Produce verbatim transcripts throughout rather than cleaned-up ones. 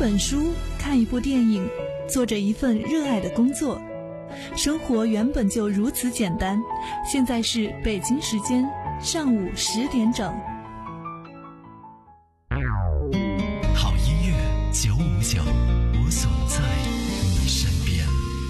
本书，看一部电影，做着一份热爱的工作。生活原本就如此简单。现在是北京时间上午十点整。 好音乐九五九，我总在你身边。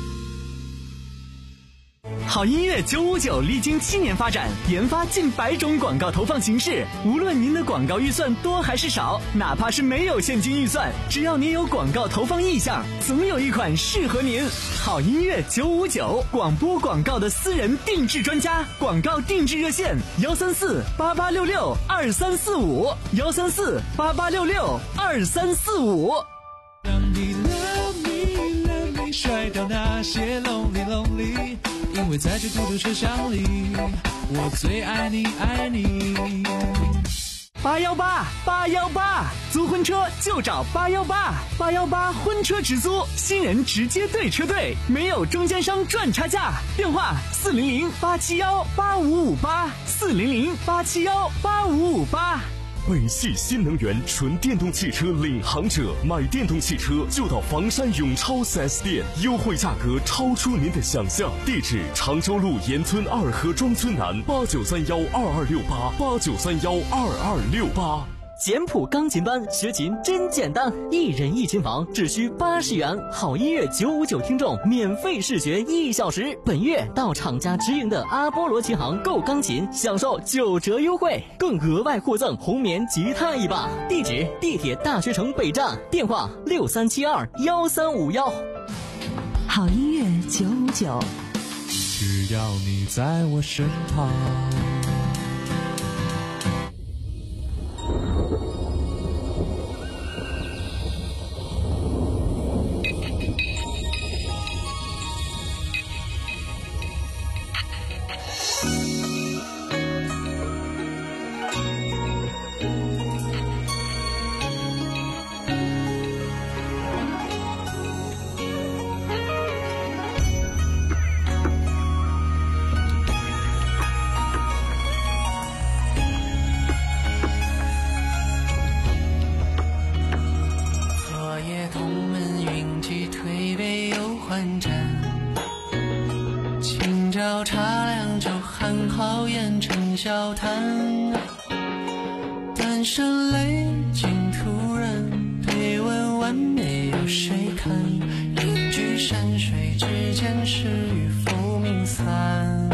好音乐九五九历经七年发展，研发近百种广告投放形式。无论您的广告预算多还是少，哪怕是没有现金预算，只要您有广告投放意向，总有一款适合您。好音乐九五九，广播广告的私人定制专家，广告定制热线幺三四八八六六二三四五幺三四八八六六二三四五。 让你 love me love me 甩掉那些 lonely lonely， 因为在这孤独车厢里，我最爱你爱你。 八幺八八幺八，租婚车就找八幺八八幺八婚车直租，新人直接对车队，没有中间商赚差价。电话四零零八七幺八五五八四零零八七幺八五五八。 北汽新能源纯电动汽车领航者，买电动汽车就到房山永超 四 S 店，优惠价格超出您的想象。地址：常州路沿村二河庄村南，八九三幺二二六八八九三幺二二六八。 简谱钢琴班学琴真简单，一人一琴房只需八十元。好音乐九五九听众免费试学一小时。本月到厂家直营的阿波罗琴行购钢琴，享受九折优惠，更额外获赠红棉吉他一把。地址：地铁大学城北站，电话六三七二幺三五幺。 好音乐九五九， 只要你在我身旁。 笑谈，单身泪尽突然，对问完没有谁看，一句山水之间，是与浮名散。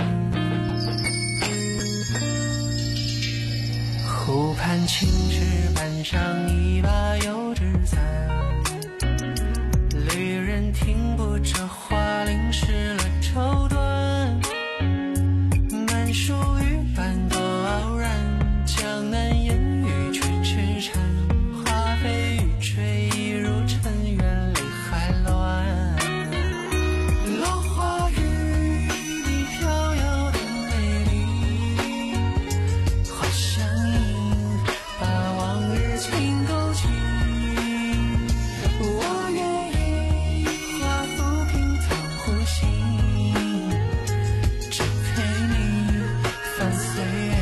湖畔青石板上一把油纸伞，旅人听不着花淋湿了绸缎，满树雨般多傲然，江南烟雨却痴缠，花飞雨吹一如尘缘里海乱。落花雨你飘摇的美丽，花香映把往日情勾起，我愿意化浮萍淌呼吸，只陪你翻岁月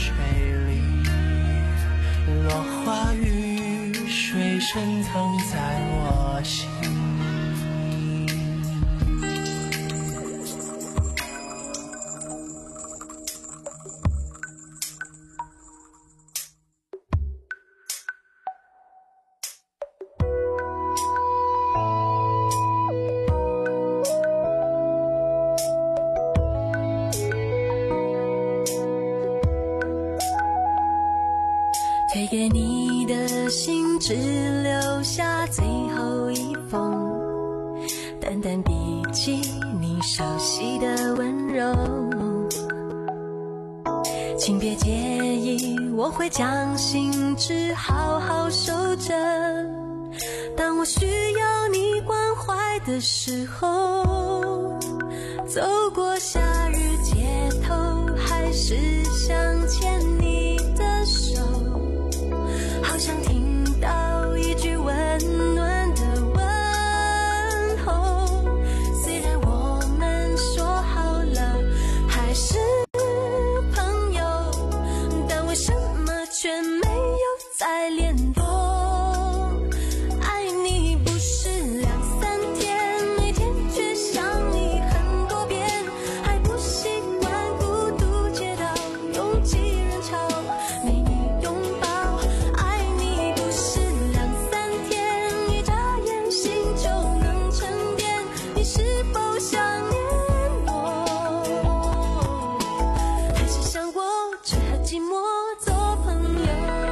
水里，落花雨水深藏在我心。 推给你的信只留下最后一封，淡淡笔记你熟悉的温柔，请别介意，我会将信纸好好收着，当我需要你关怀的时候，走过夏日街头，还是想牵你的手，好想听到一句温暖的问候，虽然我们说好了还是朋友，但为什么却没有再联络？爱你不是两三天，每天却想你很多遍，还不习惯孤独街道拥挤人潮，没你拥抱。爱你不是两三天，一眨眼心就能沉淀，你是否想念我？还是想过只和寂寞做朋友？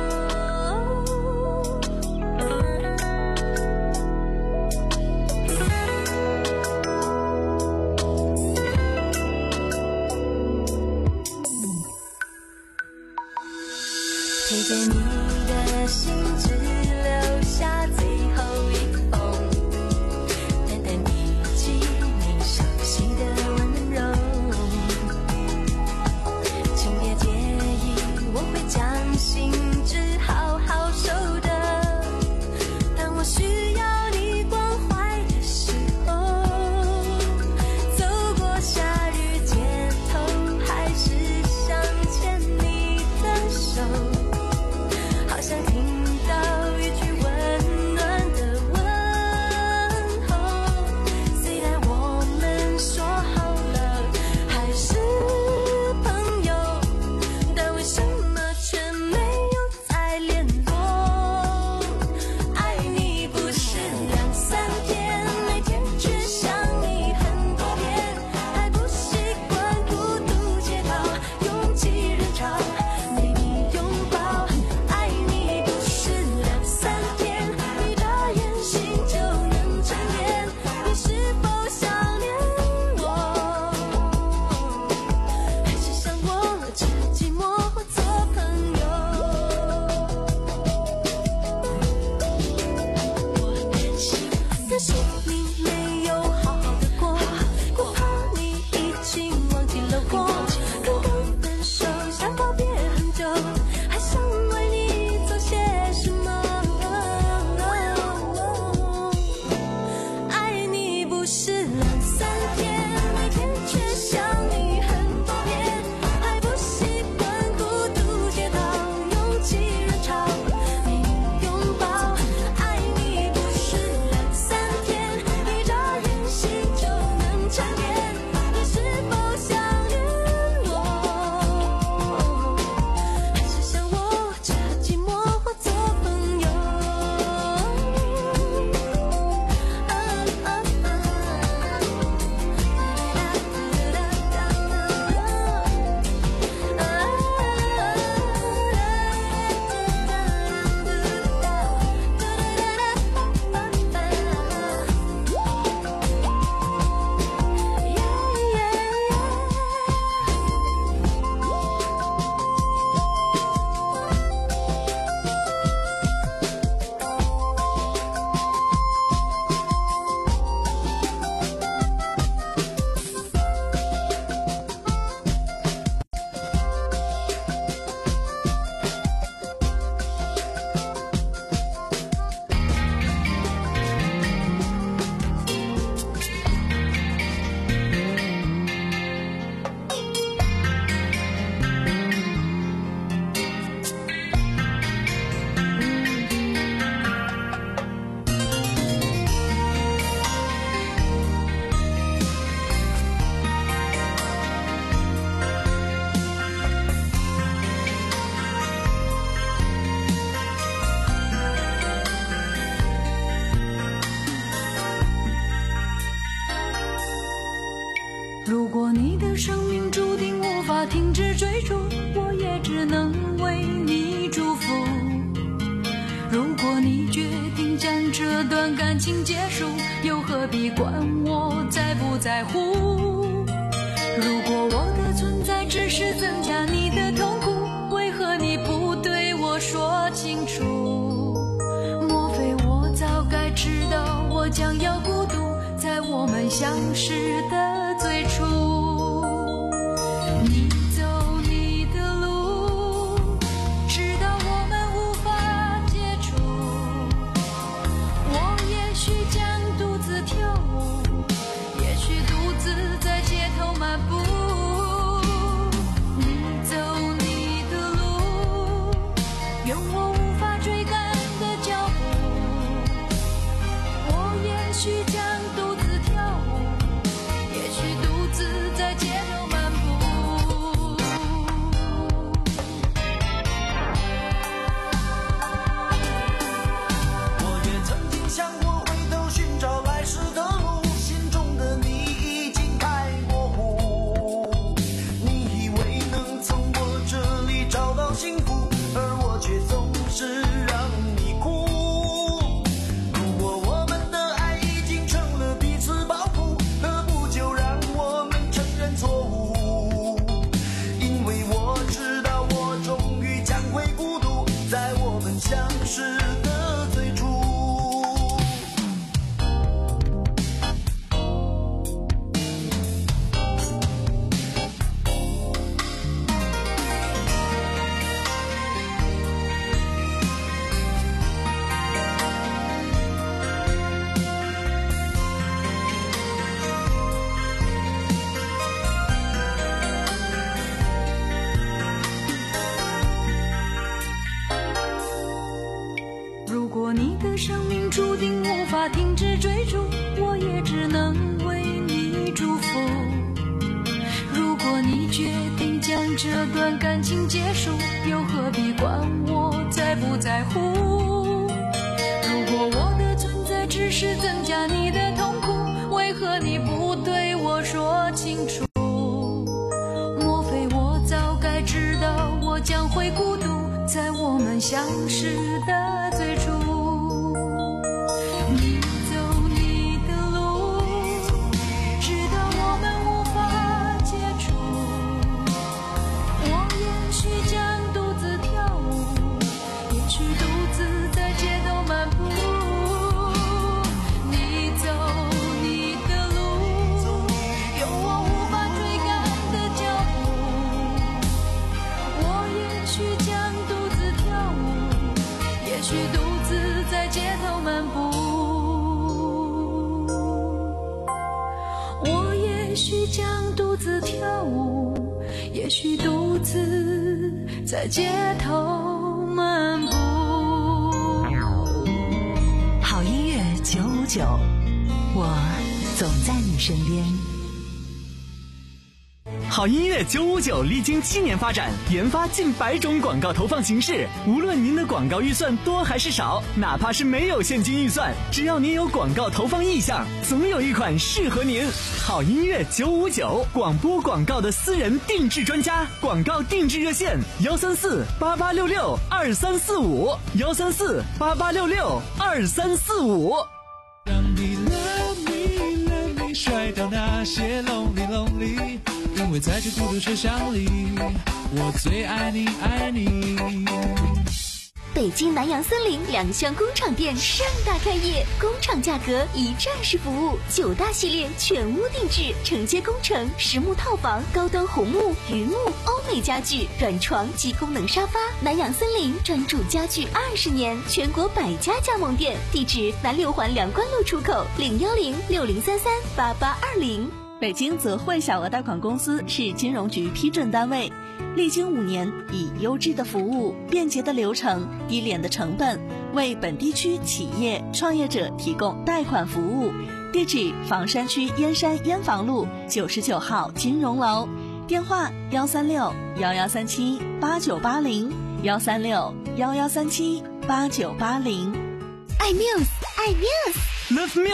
推给你的信只留下最后一封，淡淡笔记你熟悉的温柔，请别介意，我会将信纸好好收着，当我需要你关怀的时候，走过夏日街头，还是想牵你的手，好想听到管我在不在乎。如果我的存在只是增加你的痛苦，为何你不对我说清楚？莫非我早该知道我将要孤独，在我们相识的最初。你走你的路，直到我们无法接触。我也许将独自跳舞，也许独自在街头漫步。你走你的路，愿我无法追赶的脚步。我也许将独自跳舞，也许独自在街头漫步。 我也曾经想过回头寻找来时的路，心中的你已经太模糊。你以为能从我这里找到幸福，而我却总是让你哭。如果我们的爱已经成了彼此包袱，何不就让我们承认错误？因为我知道我终于将会孤独，在我们相识的最初。 如果你的生命注定无法停止追逐，我也只能为你祝福。如果你决定将这段感情结束，又何必管我在不在乎？如果我的存在只是增加你的痛苦，为何你不对我说清楚？莫非我早该知道我将会孤独，在我们相识的最初。你走你的路，直到我们无法接触。我也许将独自跳舞，也许独自在街头漫步。你走你的路，有我无法追赶的脚步。我也许将独自跳舞，也许独自在街头漫步。我也许将独自跳舞，也许独自在街头漫步。 好音乐九五九，我总在你身边。 好音乐九五九历经七年发展，研发近百种广告投放形式。无论您的广告预算多还是少，哪怕是没有现金预算，只要您有广告投放意向，总有一款适合您。好音乐九五九，广播广告的私人定制专家，广告定制热线：幺三四八八六六二三四五，幺三四八八六六二三四五。 让你 love me love me 甩掉那些 lonely lonely， 因为在这孤独车厢里，我最爱你爱你。 北京南洋森林两厢工厂店盛大开业，工厂价格一站式服务，九大系列全屋定制，承接工程、实木套房、高端红木、榆木、欧美家具、软床及功能沙发。南洋森林专注家具二十年，全国百家加盟店，地址南六环梁关路出口零幺零六零三三八八二零。 北京泽汇小额贷款公司是金融局批准单位，历经五年，以优质的服务、便捷的流程、低廉的成本，为本地区企业创业者提供贷款服务。地址：房山区燕山燕房路九十九号金融楼，电话：幺三六幺幺三七八九八零，幺三六幺幺三七八九八零。 爱 Muse， 爱 Muse， Love Muse。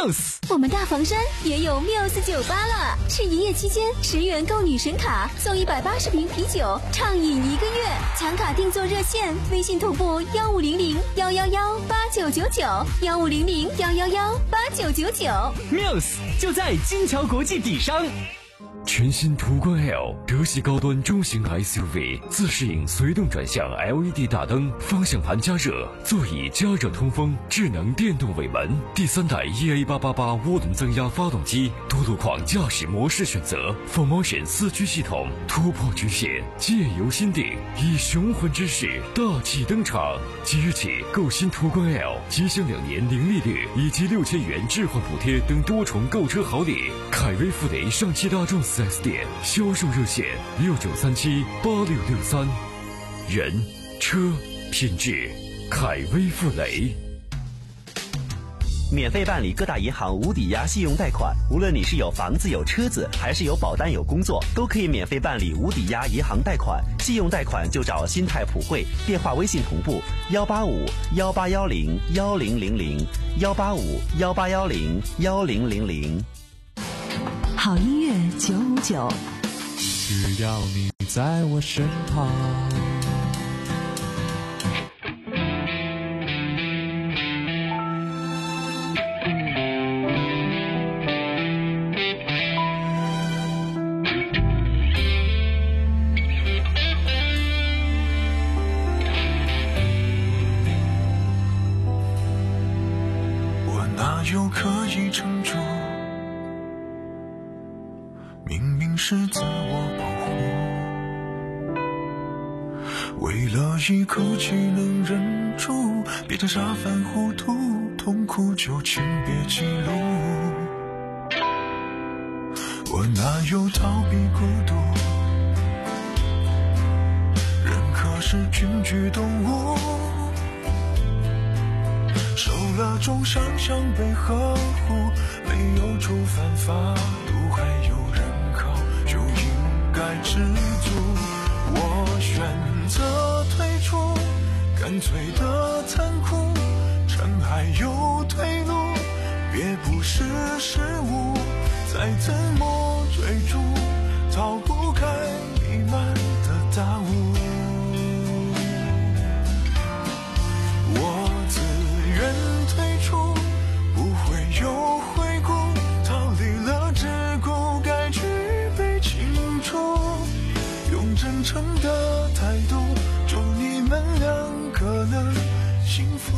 我们大房山也有 Muse 酒吧了，是营业期间十元购女神卡送一百八十瓶啤酒，畅饮一个月。抢卡订座热线：微信同步幺五零零幺幺幺八九九九幺五零零幺幺幺八九九九。 Muse 就在金桥国际底商。 全新途观 L 德系高端中型 S U V， 自适应随动转向 L E D 大灯，方向盘加热，座椅加热通风，智能电动尾门，第三代 E A 八八八涡轮增压发动机，多路况驾驶模式选择 ，Full Motion 四驱系统，突破局限，借由心定，以雄浑之势大气登场。即日起购新途观 L， 即享两年零利率以及六千元置换补贴等多重购车好礼。凯威富雷上汽大众四 S 店销售热线六九三七八六六三，人车品质，凯威富雷。 免费办理各大银行无抵押信用贷款，无论你是有房子有车子，还是有保单有工作，都可以免费办理无抵押银行贷款。信用贷款就找新泰普惠，电话微信同步幺八五幺八幺零幺零零零幺八五幺八幺零幺零零零。 好音乐九五九， 只要你在我身旁。 我哪有可以撑住？明明是自我保护，为了一口气能忍住，别再傻犯糊涂，痛苦就请别记录。我哪有逃避孤独？人可是群居动物，受了重伤想被呵护，没有触犯法度，还有人就应该知足。我选择退出，干脆的残酷，趁还有退路，别不识时务，再怎么追逐，逃不开弥漫的大雾。我自愿退出，不会有回顾，逃离了桎梏，该去用真诚的态度，祝你们两个能幸福。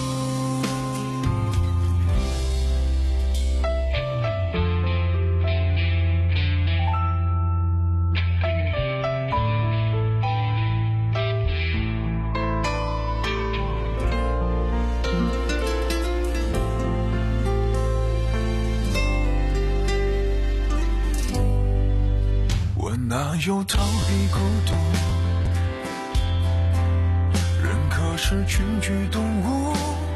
哪有逃避孤独？人可是群居动物，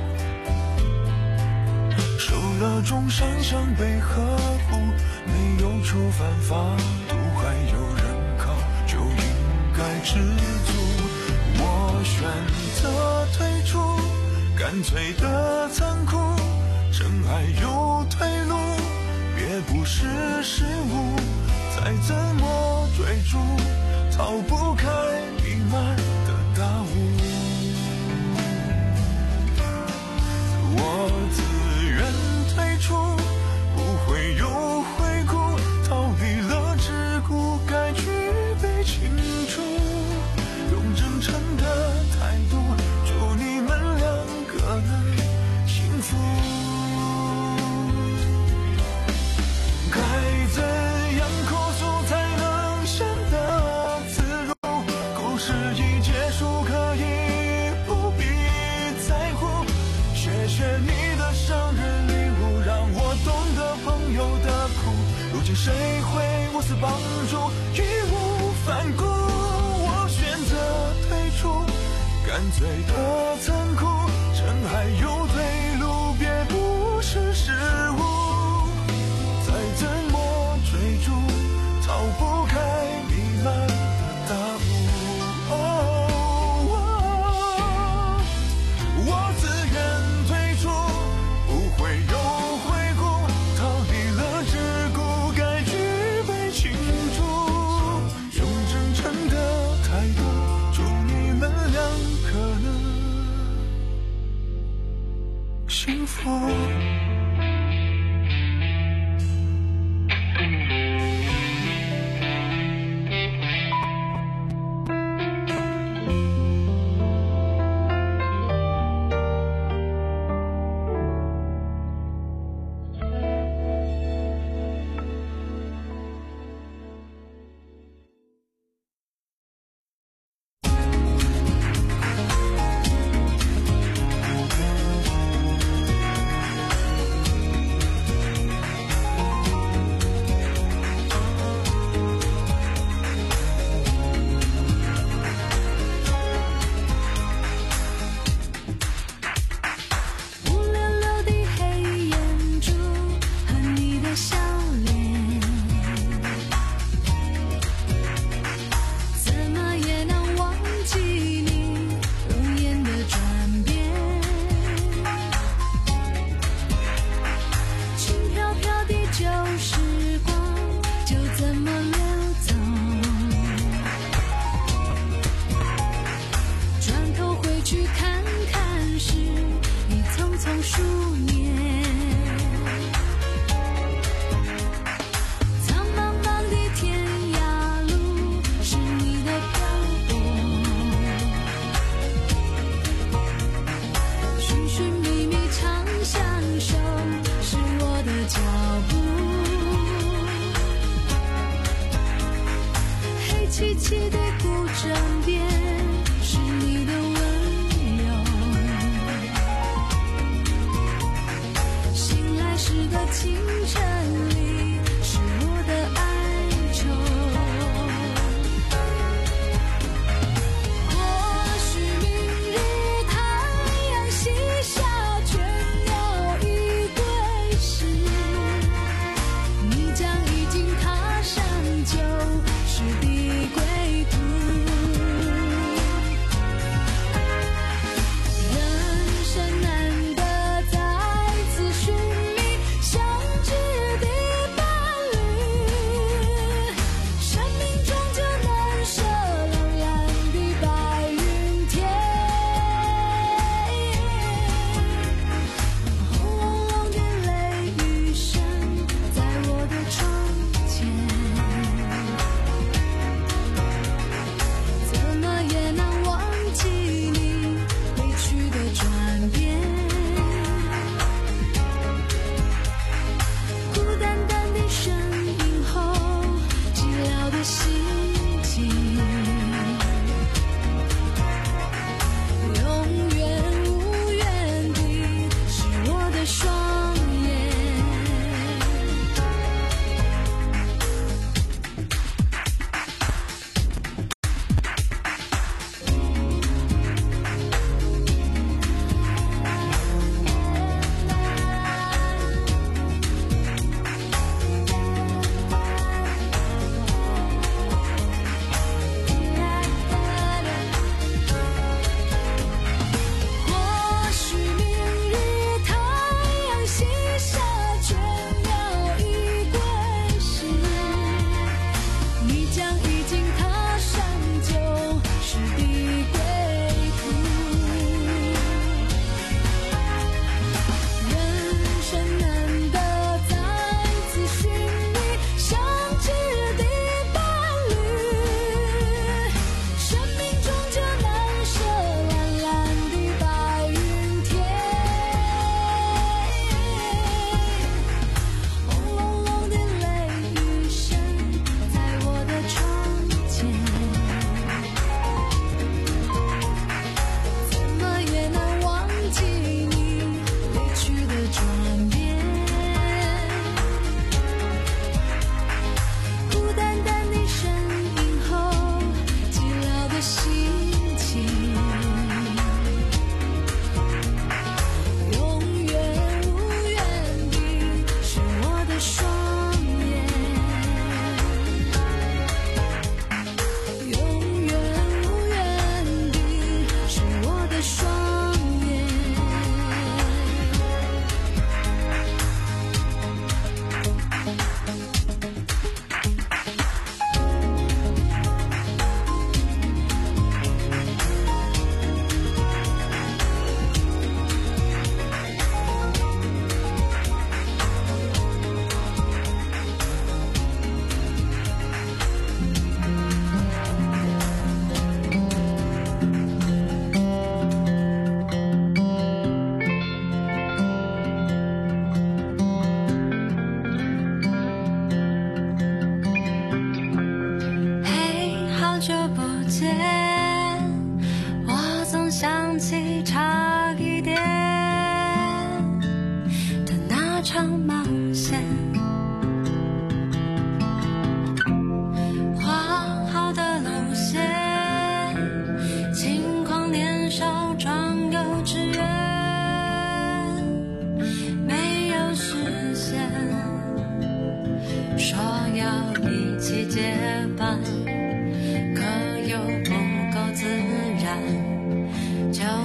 受了重伤想被呵护，没有触犯法度，还有人靠，就应该知足。我选择退出，干脆的残酷，趁还有退路，别不识时务，再怎么追逐，逃不开弥漫的大雾。我自愿退出，不会有回顾，逃离了桎梏，该具备清楚，用真诚的态度，祝你们两个能幸福。该怎样哭诉才能显得自如？故事已结束，可以不必在乎。谢谢你的生日礼物，让我懂得朋友的苦。如今谁会无私帮助，义无反顾？我选择退出，干脆的残酷，趁还有退路，别不识时务。再怎么追逐，逃不开弥漫的大雾。哦哦、我自愿退出，不会有回顾， 否？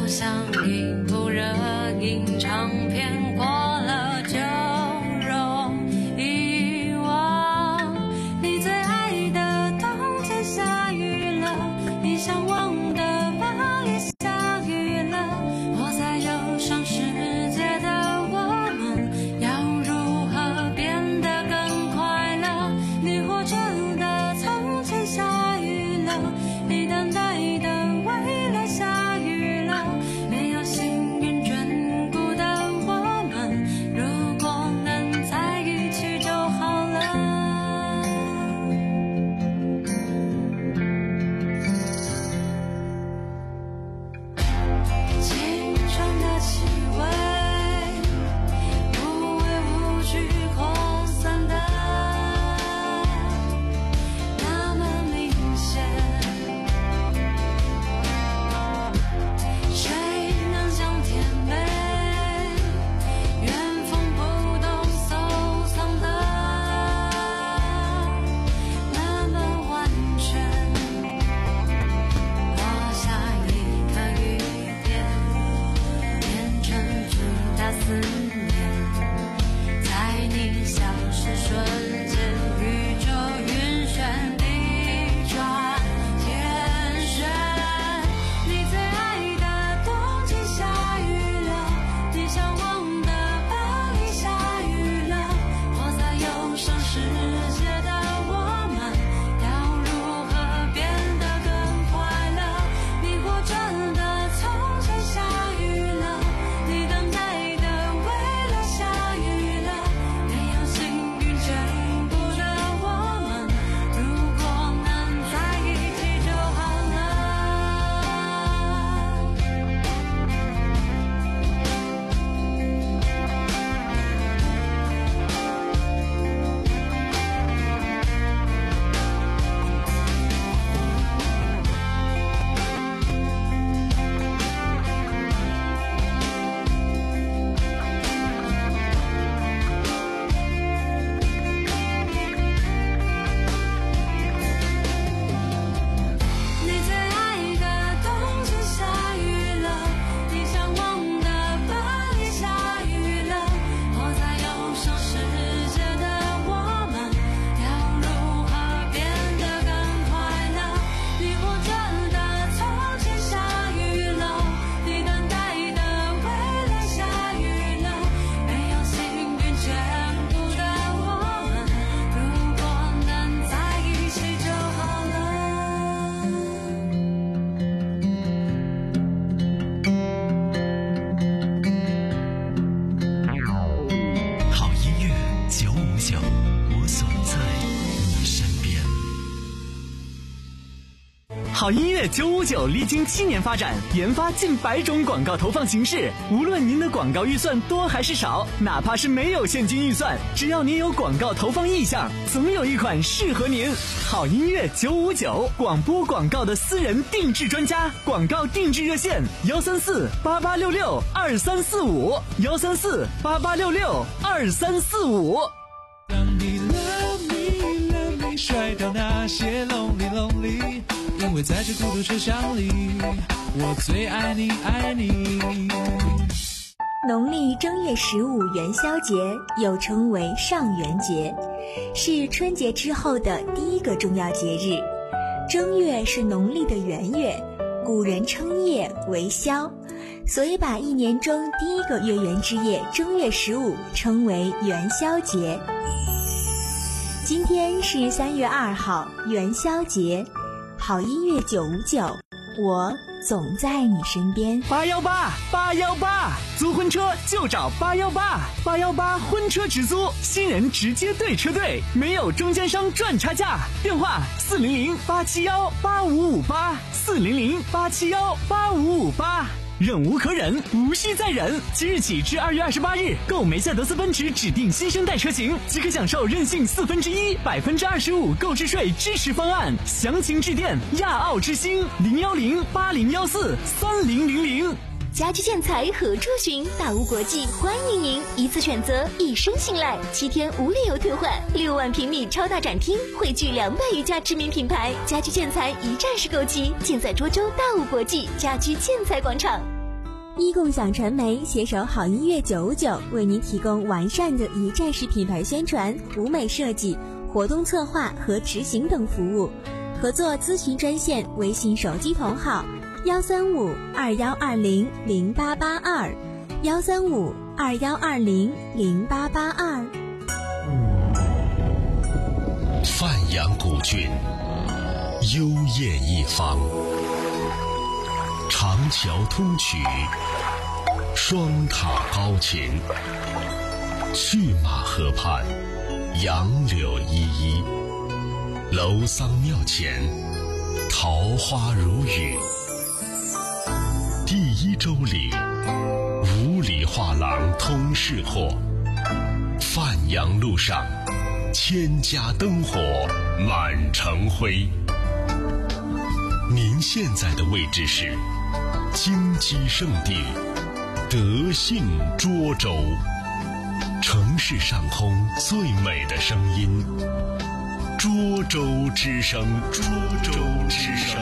像一部热映长片，过了就容遗忘。你最爱的冬天下雨了，你向往的巴黎下雨了，我在忧伤世界的我们要如何变得更快乐？你活着的从前下雨了，你等待的未来下雨了，没有幸运眷顾的我们，如果能在一起就好了。青春的气味无畏无惧扩散的那么明显，谁能将甜美原封不动收藏的那么完全？落下一颗雨点，变成巨大思念，在你消失瞬间，宇宙晕眩地转天旋。你最爱的冬季下雨了，你向往的巴黎下雨了，我在忧伤世界的我们要如何变得更快乐？你活着的从前下雨了，你等待的未来下雨了，没有幸运眷顾的我们，如果能在一起就好了。你最爱的冬季下雨了，你向往的巴黎下雨了，我在忧伤世界的我们要如何变得更快乐？你活着的从前下雨了，你等待的未来下雨了，没有幸运眷顾的我们，如果能在一起就好了。 好音乐九五九，我总在你身边。好音乐九五九历经七年发展，研发近百种广告投放形式。无论您的广告预算多还是少，哪怕是没有现金预算，只要您有广告投放意向，总有一款适合您。好音乐九五九，广播广告的私人定制专家，广告定制热线幺三四八八六六二三四五幺三四八八六六二三四五。 当你 love me love me 甩掉那些 lonely lonely， 因为在这孤独车厢里，我最爱你爱你。 农历正月十五元宵节又称为上元节，是春节之后的第一个重要节日。正月是农历的元月，古人称夜为宵，所以把一年中第一个月圆之夜正月十五称为元宵节。今天是三月二号，元宵节。好音乐九五九，我总在你身边。 八幺八八幺八，租婚车就找八幺八八幺八婚车直租，新人直接对车队，没有中间商赚差价。电话四零零八七幺八五五八四零零八七幺八五五八。忍无可忍，无需再忍。即日起至二月二十八日，购梅赛德斯奔驰指定新生代车型，即可享受任性四分之一、百分之二十五购置税支持方案。详情致电亚奥之星零幺零八零幺四三零零零。 家居建材何处寻？大屋国际欢迎您，一次选择，一生信赖，七天无理由退换，六万平米超大展厅，汇聚两百余家知名品牌，家居建材一站式购齐，尽在涿州大屋国际家居建材广场。 一共享传媒携手好音乐九五九，为您提供完善的一站式品牌宣传、舞美设计、活动策划和执行等服务。合作咨询专线：微信手机同号幺三五二幺二零零八八二，幺三五二幺二零零八八二。 范阳古郡，幽艳一方，长桥通衢，双塔高擎，去马河畔，杨柳依依，楼桑庙前，桃花如雨。第一周里，五里画廊通市货，范阳路上，千家灯火满城辉。您现在的位置是金鸡圣地德信涿州，城市上空最美的声音，涿州之声，涿州之声。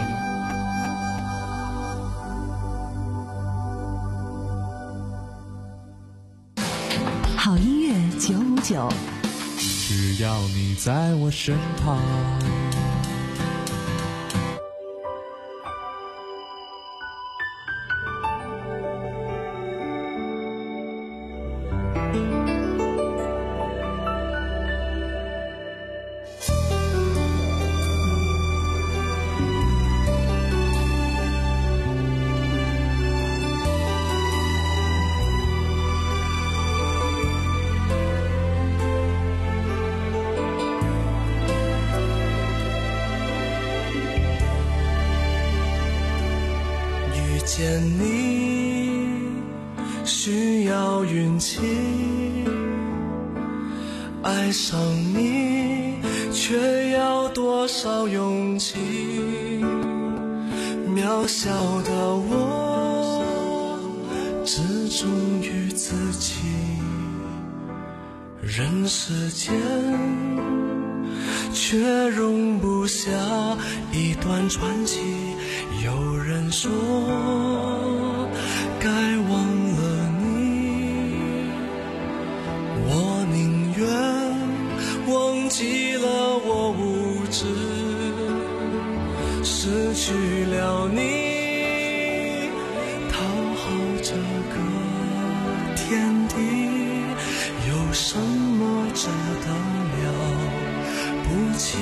好音乐九五九， 只要你在我身旁。 见你需要运气，爱上你却要多少勇气。渺小的我只忠于自己，人世间却容不下一段传奇。有人说该忘了你，我宁愿忘记了我无知，失去了你，讨好这个天地，有什么值得了不起？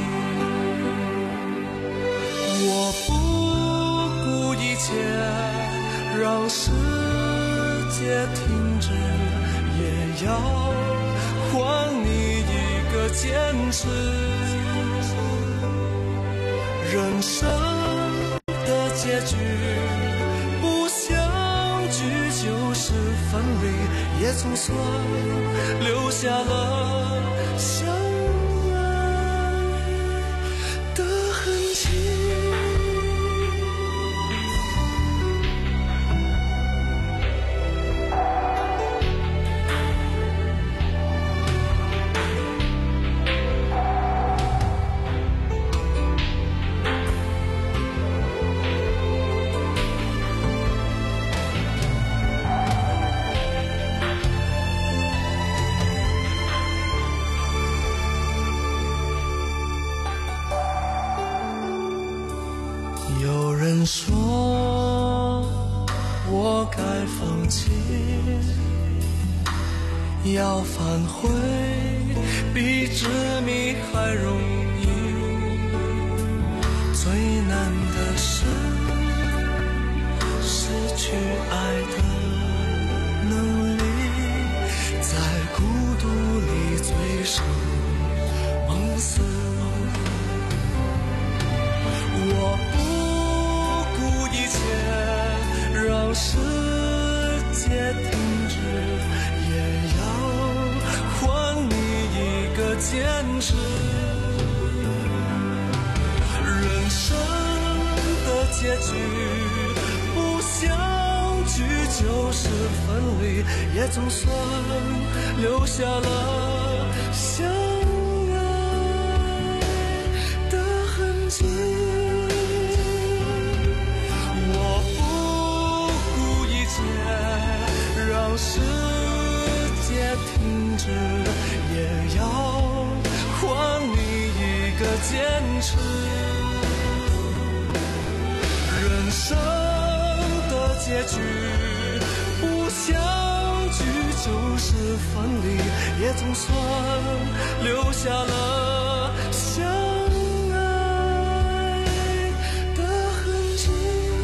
我不顾一切让世界停止，也要还你一个坚持。人生的结局不相聚就是分离，也总算留下了相爱的痕迹。有人说我该放弃，要反悔比执迷还容易，最难的是失去爱的能力，在孤独里醉生梦死。我不顾一切让世界停止，也要还你一个坚持。人生的结局不相聚就是分离，也总算留下了相爱的痕迹。我不顾一切持。人生的结局不相聚就是分离，也总算留下了相爱的痕迹。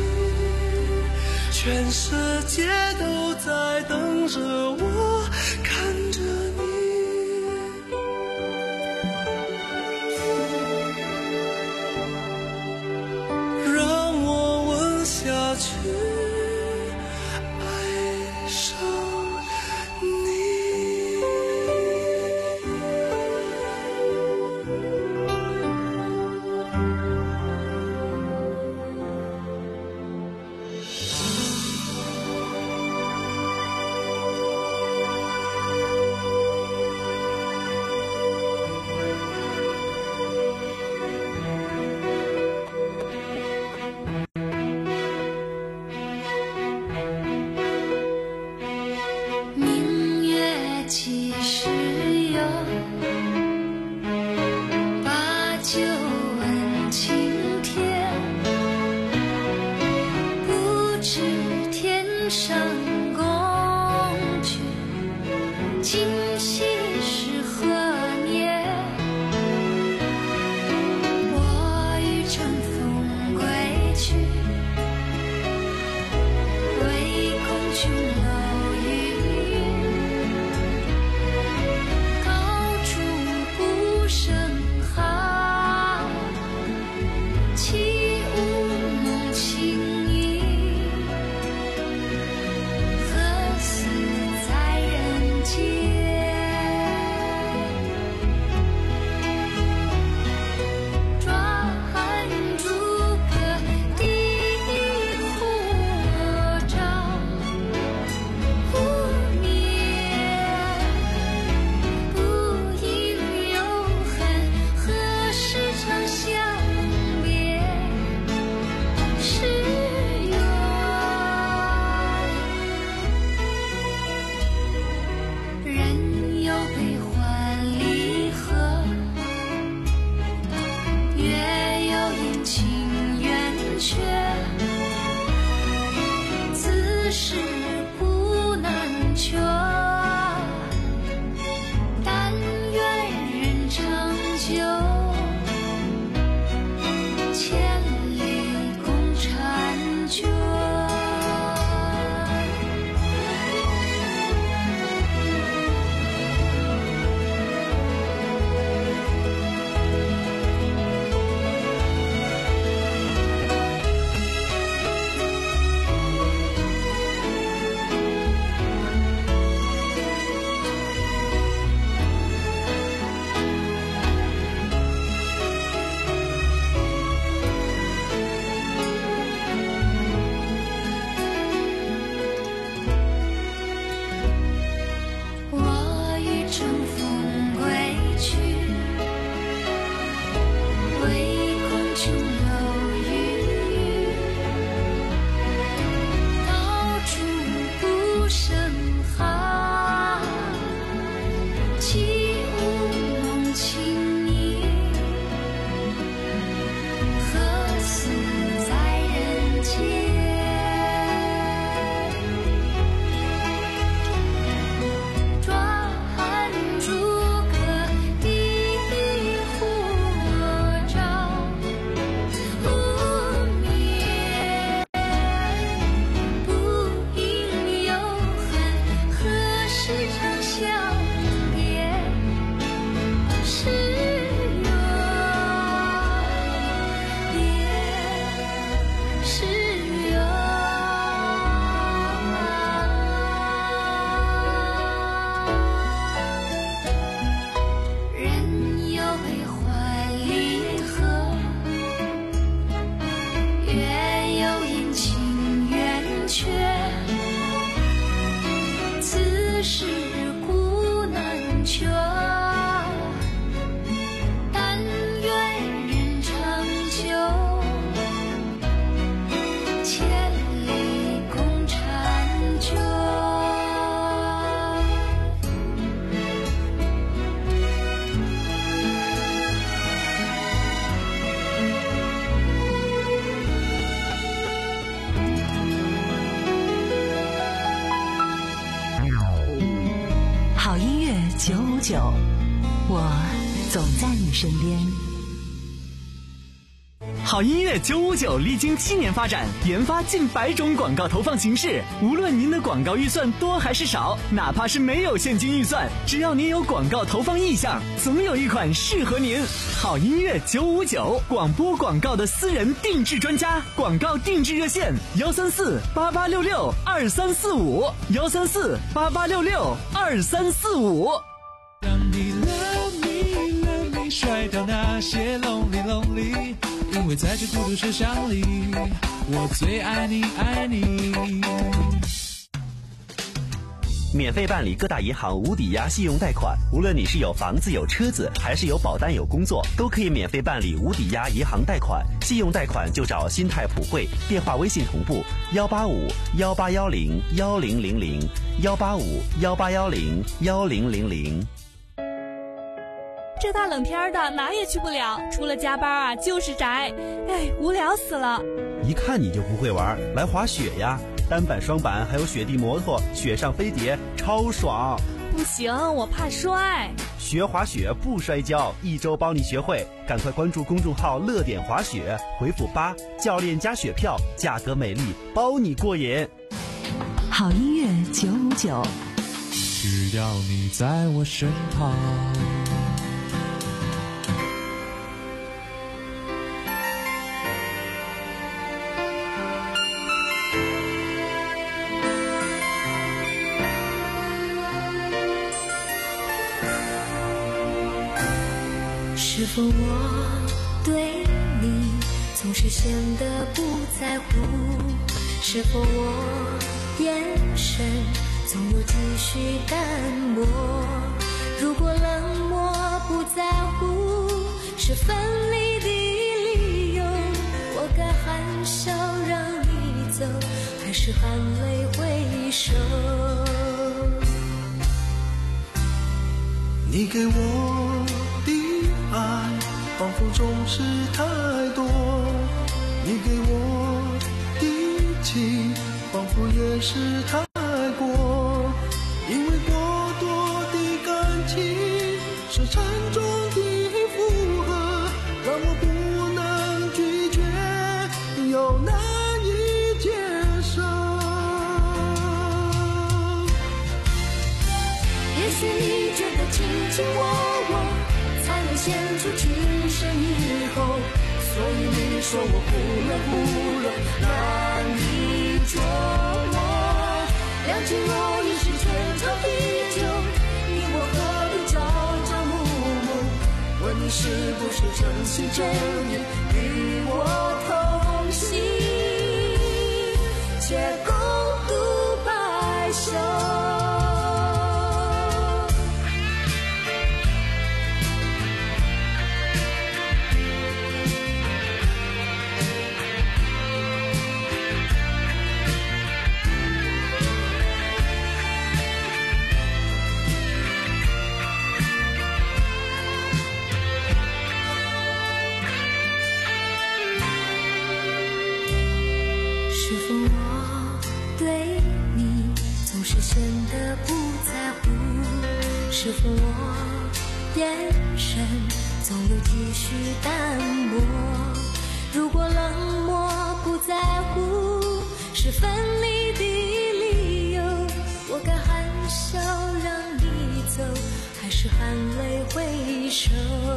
全世界都在等着我，看着你。让我吻下去，爱上你。 九五九，我总在你身边。 好音乐九五九历经七年发展，研发近百种广告投放形式。无论您的广告预算多还是少，哪怕是没有现金预算，只要您有广告投放意向，总有一款适合您。好音乐九五九，广播广告的私人定制专家，广告定制热线：幺三四八八六六二三四五，幺三四八八六六二三四五。 让你 love me love me 甩掉那些 lonely lonely， 因为在这孤独车厢里，我最爱你爱你。 免费办理各大银行无抵押信用贷款，无论你是有房子有车子，还是有保单有工作，都可以免费办理无抵押银行贷款。信用贷款就找新泰普惠，电话微信同步幺八五幺八幺零幺零零零幺八五幺八幺零幺零零零。 这大冷天的哪也去不了，除了加班啊就是宅，哎，无聊死了。 一看你就不会玩，来滑雪呀！单板、双板还有雪地摩托，雪上飞碟，超爽。 不行，我怕摔。 学滑雪不摔跤，一周帮你学会。赶快关注公众号乐点滑雪，回复八，教练加雪票，价格美丽，包你过瘾。 好音乐九五九， 只要你在我身旁。 是否我对你总是显得不在乎？是否我眼神总有几许淡漠？如果冷漠不在乎是分离的理由，我该含笑让你走，还是含泪挥手？ 你给我的爱仿佛总是太多，你给我的情仿佛也是太过，因为过多的感情是沉重的负荷，让我不能拒绝又难以接受。 也许你觉得卿卿我我才能显出情深以后，所以你说我忽冷忽热难以捉摸。两情若已是天长地久，你我何必朝朝暮暮？问你是不是真心真意与我同行，且共度白首。是否我对你总是显得不在乎？是否我眼神总有几许淡漠？如果冷漠不在乎是分离的理由，我该含笑让你走，还是含泪挥手？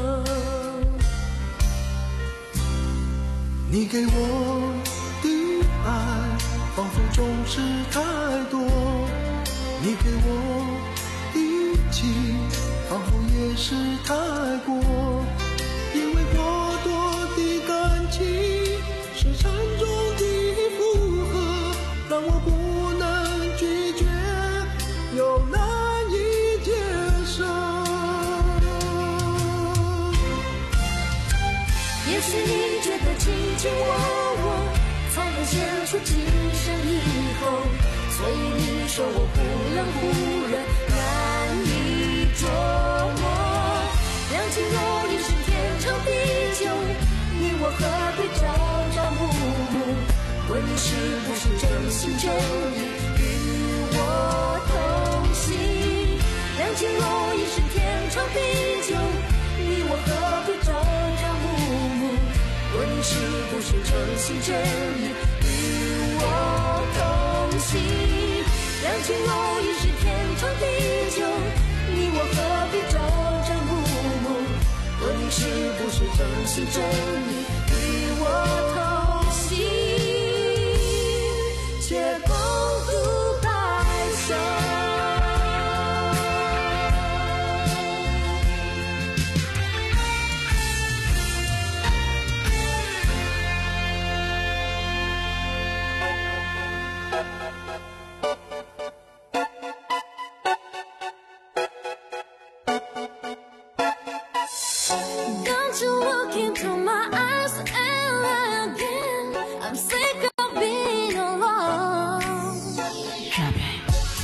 你给我的爱仿佛总是太多，你给我的情仿佛也是太过，因为过多的感情是沉重的负荷，让我不能拒绝又难以接受。 也许你觉得卿卿我我才能显出情深以后，所以你说我忽冷忽热难以捉摸。两情若已是天长地久，你我何必朝朝暮暮？问你是不是真心真意与我同行？两情若已是真心真意与我同行。两情偶遇是天长地久，你我何必朝朝暮暮？问你是不是真心真意与我同行？且共度白首。Don't you look into my eyes and lie again? I'm sick of being alone. Drop it.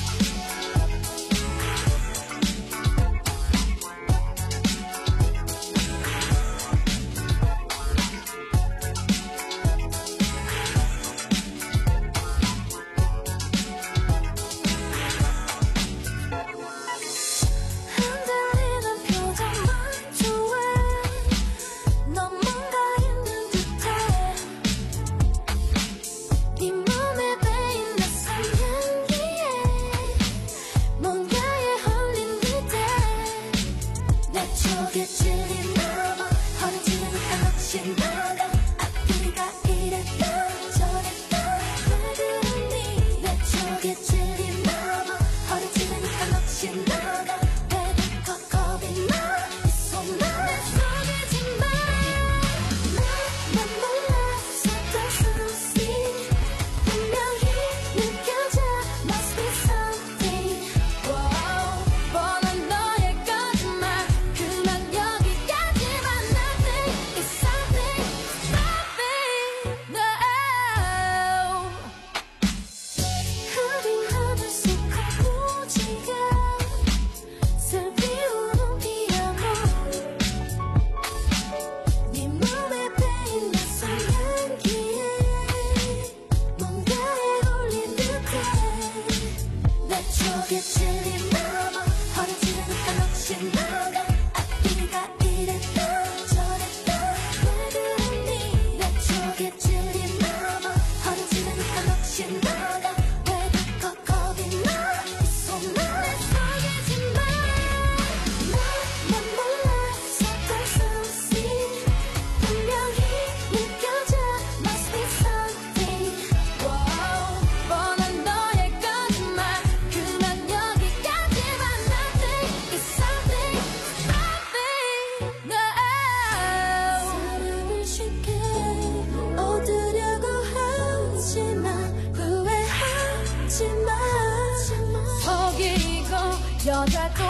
여자도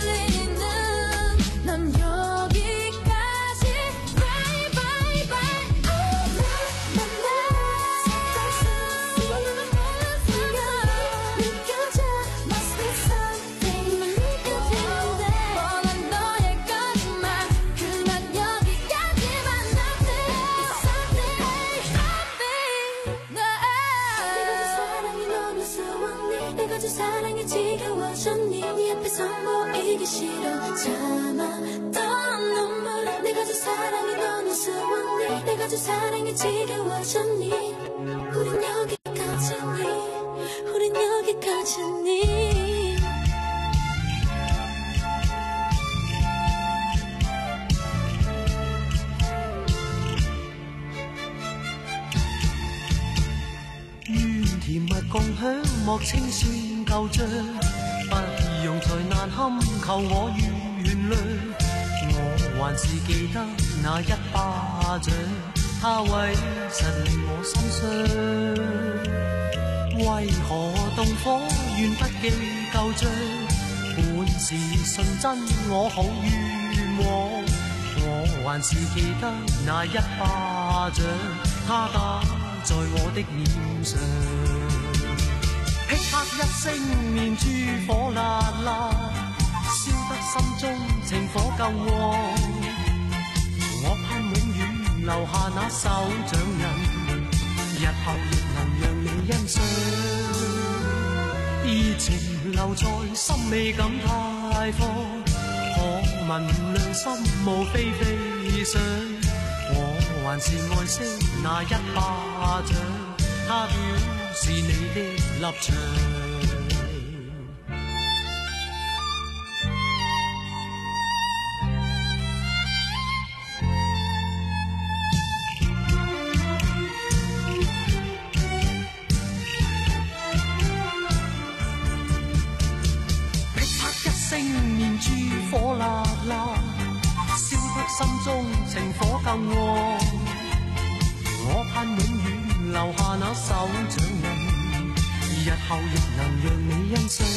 울리는 넌 여기까지 bye bye bye 나만나 느껴져 must be something 느껴진대 뻔한 너의 거짓말 그만 여기까지만 nothing something something 네가 준 사랑이 너무 수없니 내가 준 사랑이 지겨워졌니 네 앞에서 보이기 싫어 참았던 눈물 내가 준 사랑이 너무 수없니 내가 준 사랑이 지겨워졌니 우린 여기까지니 우린 여기까지니 願甜蜜共享莫清算舊帳不用再難堪求我原諒我還是記得那一巴掌它委實令我心傷為何動火願不記舊帳本是純真我好冤枉我還是記得那一巴掌它打在我的臉上劈啪一聲面珠火辣辣燒得心中情火更旺我盼永遠留下那手掌印日後亦能讓你欣賞熱情留在心未敢太放可聞良心無非非想我還是愛惜那一巴掌，他表示你的立場。面珠火辣辣，燒得心中情火更旺。我盼永遠留下那手掌印，日後亦能讓你欣賞。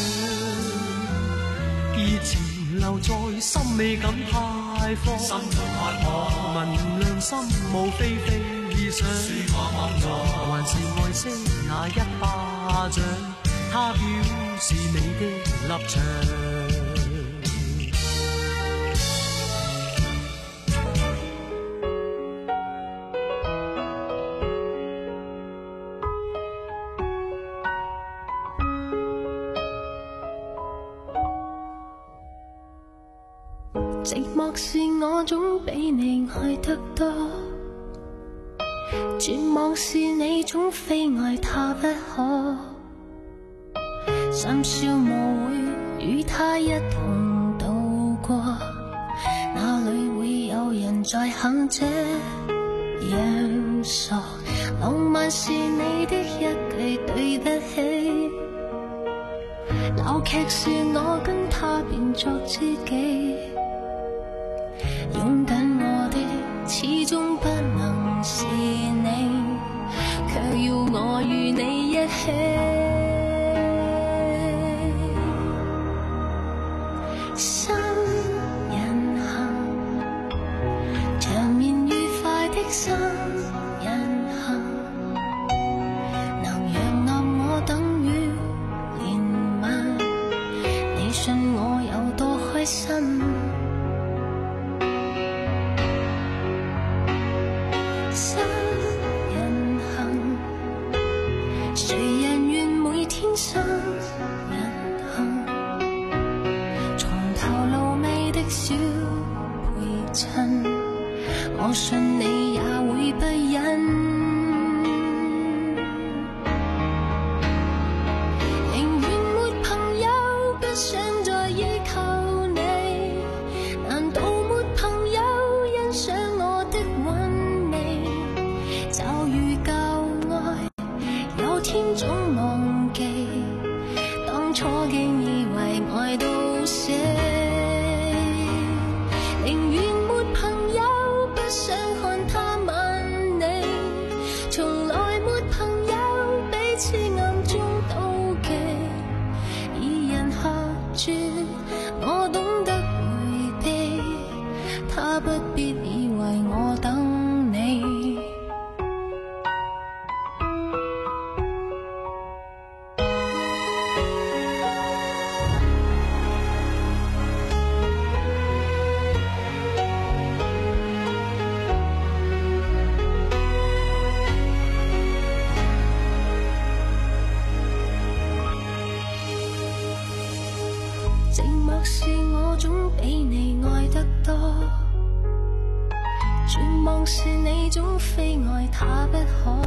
熱情留在心，未敢太放，心中開放。問良心，無非非想，還是愛惜那一巴掌，他表示你的立場。 寂寞是我總比你愛得多，絕望是你總非愛他不可。三宵無會與他一同度過，哪裏會有人再肯這樣傻？浪漫是你的一句對不起，鬧劇是我跟他變作知己。擁緊我的始終不能是你，卻要我與你一起。三人行，長眠愉快的三人行，能讓暗我等於連晚，你信我有多開心。三人行，從頭露尾的小陪襯，我信你也會不忍。寧願沒朋友，不想再依靠你。難道沒朋友欣賞我的韻味？驟遇舊愛，有天總忘記。初竟以為愛到死，寧願沒朋友，不想看他吻你。從來沒朋友，彼此暗中妒忌。二人合住，我懂得迴避，他不必以為我等你。寂寞是我總比你愛得多，絕望是你總非愛他不可。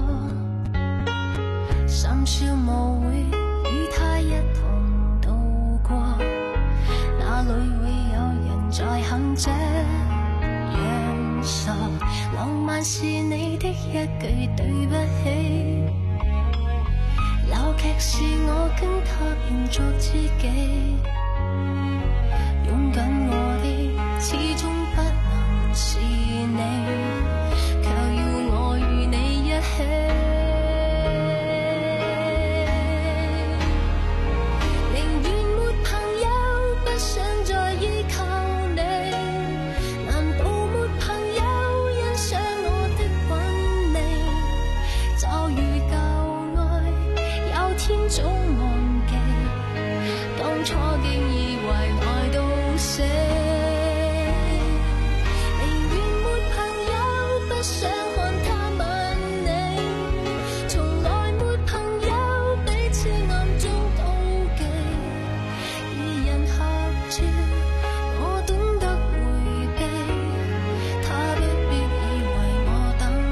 三宵無會與他一同度過，哪裏會有人再肯這樣傻？浪漫是你的一句對不起，鬧劇是我跟他變作知己。擁緊我的始終不能是你，卻要我與你一起。寧願沒朋友，不想再依靠你。難道沒朋友欣賞我的韻味？驟遇舊愛，有天總忘記。當初竟以為愛到死，寧願沒朋友，不想看他吻你。從來沒朋友，彼此暗中妒忌。二人合住，我懂得迴避，他不必以為我等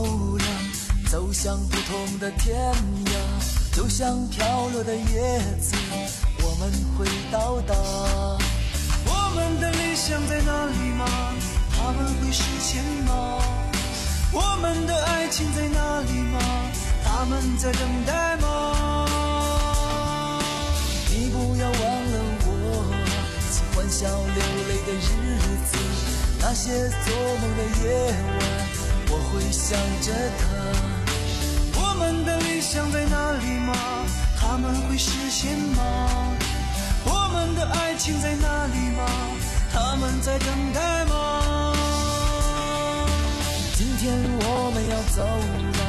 流浪，走向不同的天涯，就像飘落的叶子，我们会到达。我们的理想在哪里吗？他们会实现吗？我们的爱情在哪里吗？他们在等待吗？你不要忘了我，曾欢笑流泪的日子，那些做梦的夜晚，我会想着他。我们的理想在哪里吗？他们会实现吗？我们的爱情在哪里吗？他们在等待吗？今天我们要走了。